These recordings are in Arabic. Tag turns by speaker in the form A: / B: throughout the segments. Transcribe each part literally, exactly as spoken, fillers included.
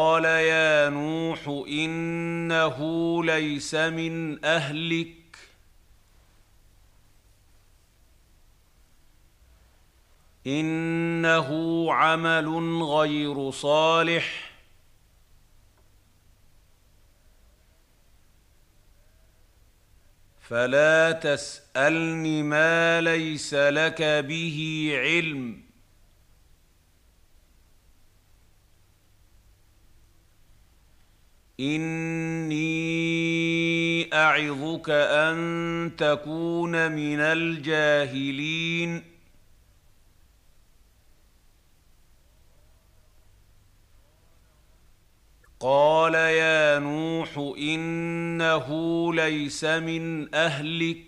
A: قال يا نوح إنه ليس من أهلك إنه عمل غير صالح فلا تسألن ما ليس لك به علم إني أعظك أن تكون من الجاهلين قال يا نوح إنه ليس من أهلك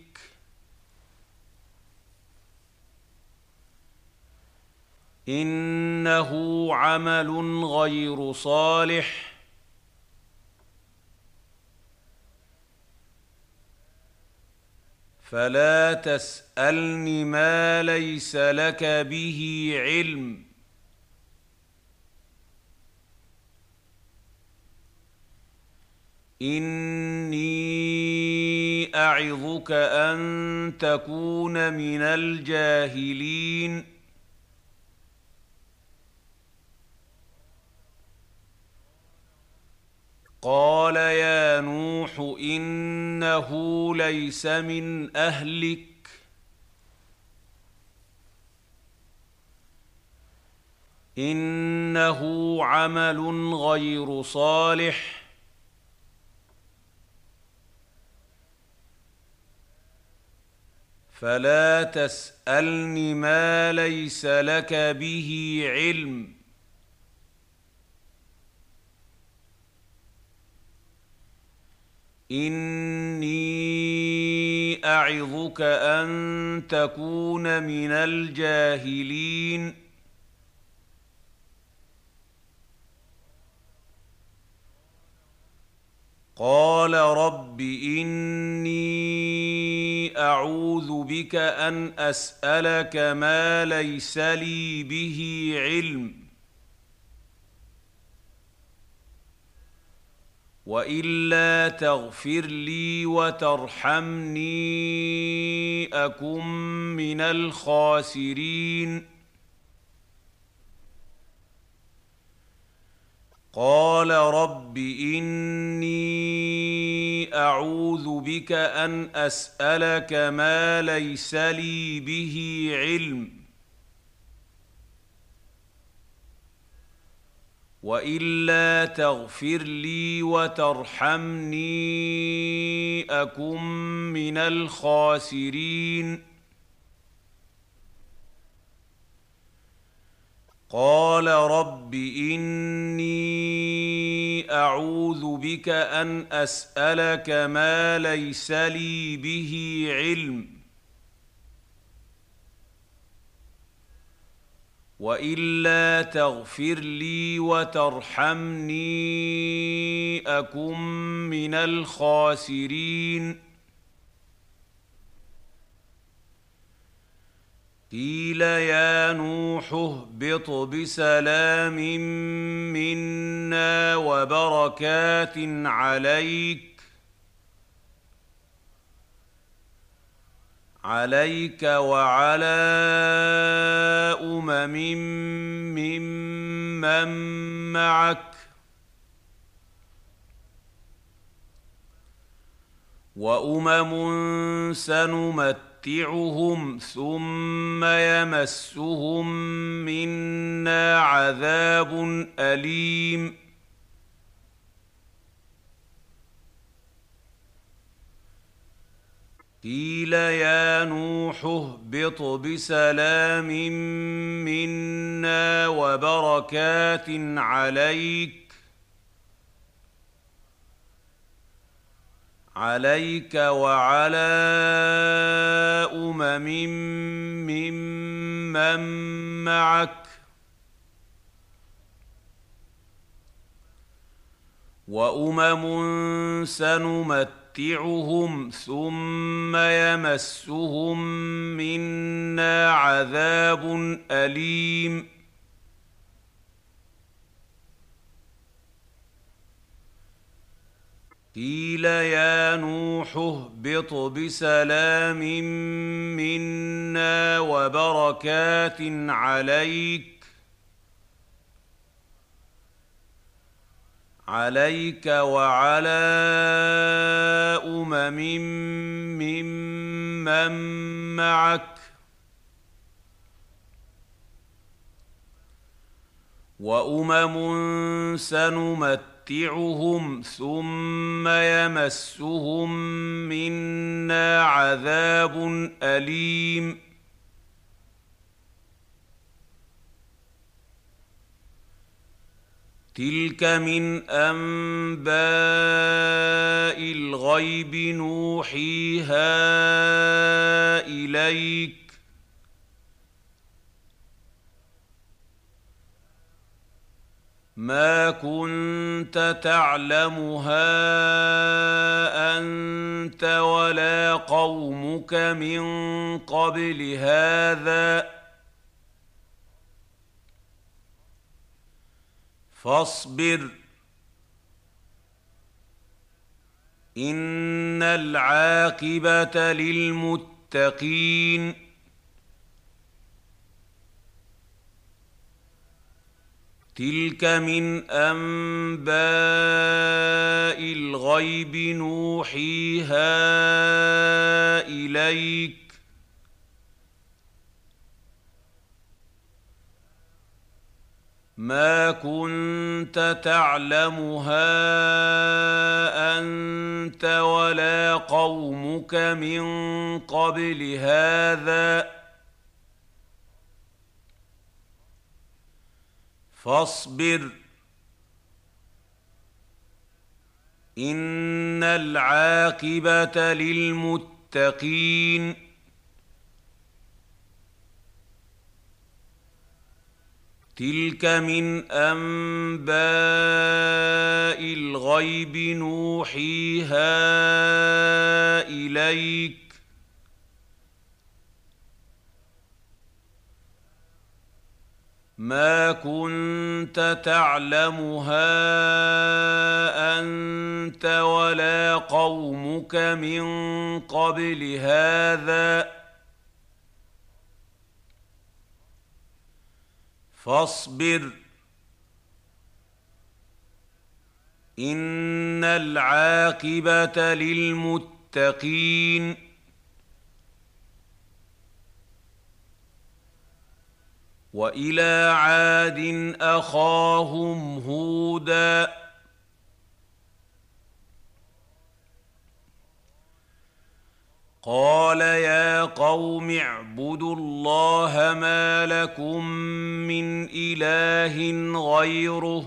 A: إنه عمل غير صالح فلا تسألن ما ليس لك به علم إني أعظك أن تكون من الجاهلين قال يا نوح إنه ليس من أهلك إنه عمل غير صالح فلا تسألن ما ليس لك به علم إني أعظك أن تكون من الجاهلين قال رب إني أعوذ بك أن أسألك ما ليس لي به علم وإلا تغفر لي وترحمني أكن من الخاسرين قال رب إني أعوذ بك أن أسألك ما ليس لي به علم وإلا تغفر لي وترحمني أكن من الخاسرين قال رب إني أعوذ بك أن أسألك ما ليس لي به علم وإلا تغفر لي وترحمني أكن من الخاسرين قيل يا نوح اهبط بسلام منا وبركات عليك عليك وعلى أمم ممن معك وأمم سنمتعهم ثم يمسهم منا عذاب أليم قيل يا نوح اهبط بسلام منا وبركات عليك عليك وعلى أمم ممن معك وأمم سنمتعهم ثم يمسهم منا عذاب أليم قيل يا نوح اهبط بسلام منا وبركات عليك عليك وعلى أمم ممن معك وأمم سنمتعهم ثم يمسهم منا عذاب أليم تلك من أنباء الغيب نوحيها إليك ما كنت تعلمها أنت ولا قومك من قبل هذا فاصبر إن العاقبة للمتقين تلك من أنباء الغيب نوحيها إليك ما كنت تعلمها أنت ولا قومك من قبل هذا فاصبر إن العاقبة للمتقين تلك من أنباء الغيب نوحيها إليك ما كنت تعلمها أنت ولا قومك من قبل هذا فاصبر إن العاقبة للمتقين وإلى عاد أخاهم هودا قال يا قوم اعبدوا الله ما لكم من إله غيره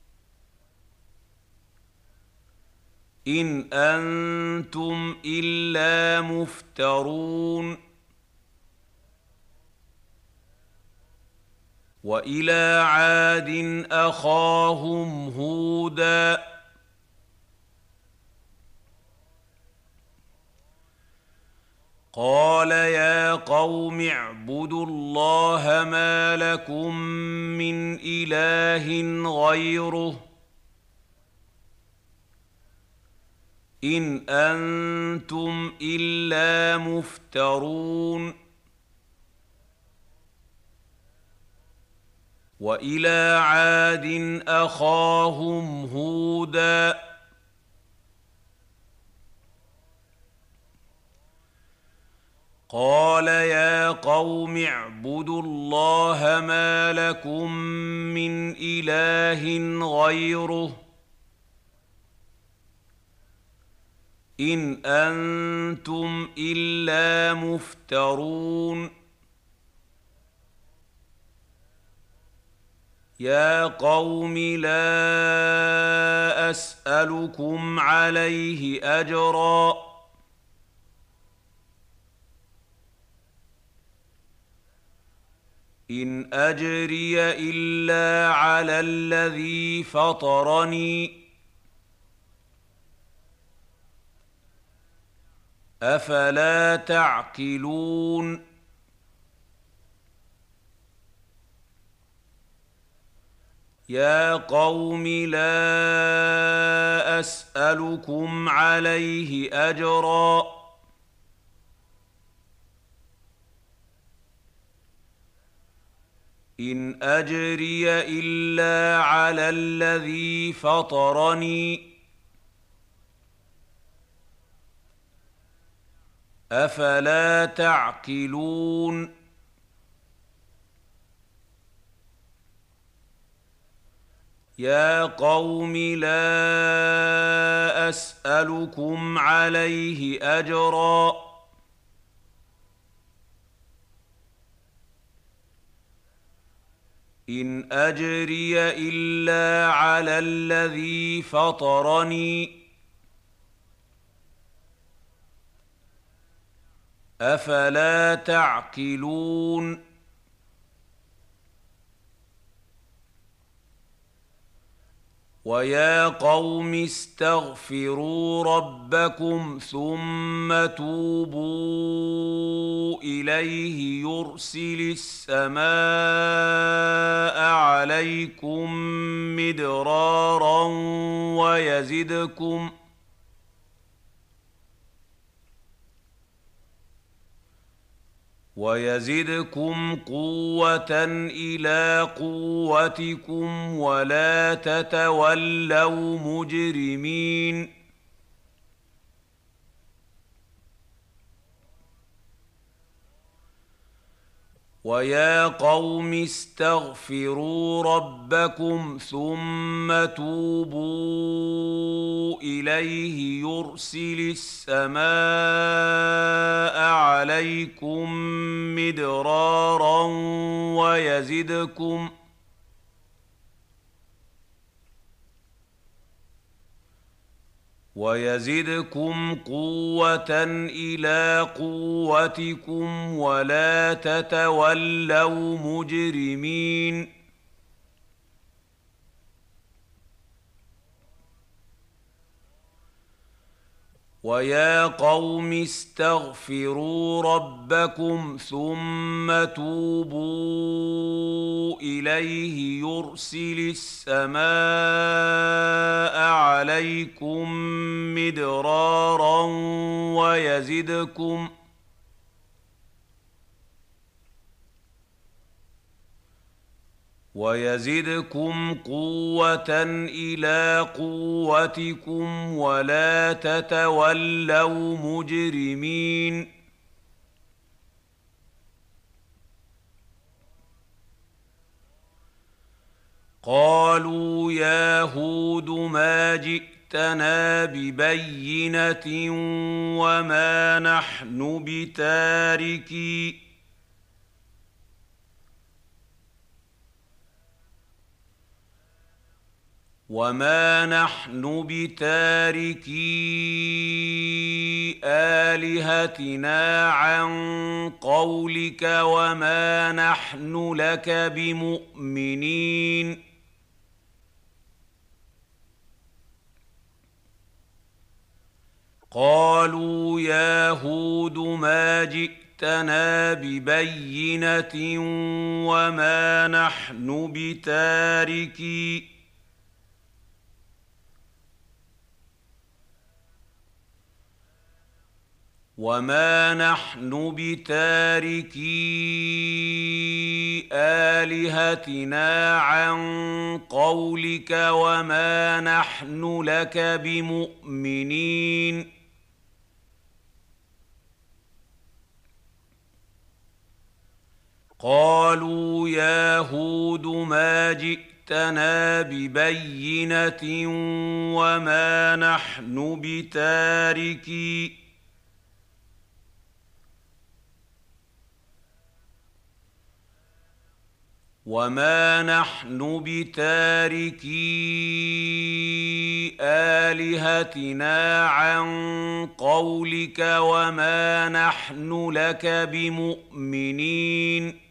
A: إن أنتم إلا مفترون وإلى عاد أخاهم هودا قال يا قوم اعبدوا الله ما لكم من إله غيره إن أنتم إلا مفترون وإلى عاد أخاهم هودا قال يا قوم اعبدوا الله ما لكم من إله غيره إن أنتم إلا مفترون يا قوم لا أسألكم عليه أجرا إن أجري إلا على الذي فطرني أفلا تعقلون يا قوم لا أسألكم عليه أجرا إن أجري إلا على الذي فطرني أفلا تعقلون يا قوم لا أسألكم عليه أجرا إن أجري إلا على الذي فطرني أفلا تعقلون ويا قوم استغفروا ربكم ثم توبوا إليه يرسل السماء عليكم مدرارا ويزدكم ويزدكم قوة إلى قوتكم ولا تتولوا مجرمين ويا قوم استغفروا ربكم ثم توبوا إليه يرسل السماء عليكم مدرارا ويزدكم ويزدكم قوة إلى قوتكم ولا تتولوا مجرمين ويا قوم استغفروا ربكم ثم توبوا إليه يرسل السماء عليكم مدرارا ويزدكم ويزدكم قوة إلى قوتكم ولا تتولوا مجرمين قالوا يا هود ما جئتنا ببينة وما نحن بتاركي وما نحن بتاركي آلهتنا عن قولك وما نحن لك بمؤمنين قالوا يا هود ما جئتنا ببينة وما نحن بتاركي وما نحن بتاركي آلهتنا عن قولك وما نحن لك بمؤمنين قالوا يا هود ما جئتنا ببينة وما نحن بتاركي وما نحن بتاركي آلهتنا عن قولك وما نحن لك بمؤمنين